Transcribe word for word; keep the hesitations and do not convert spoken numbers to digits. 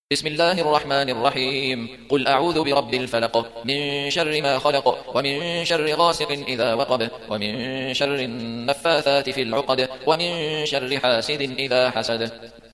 بسم الله الرحمن الرحيم قل أعوذ برب الفلق من شر ما خلق ومن شر غاسق إذا وقب ومن شر النفاثات في العقد ومن شر حاسد إذا حسد.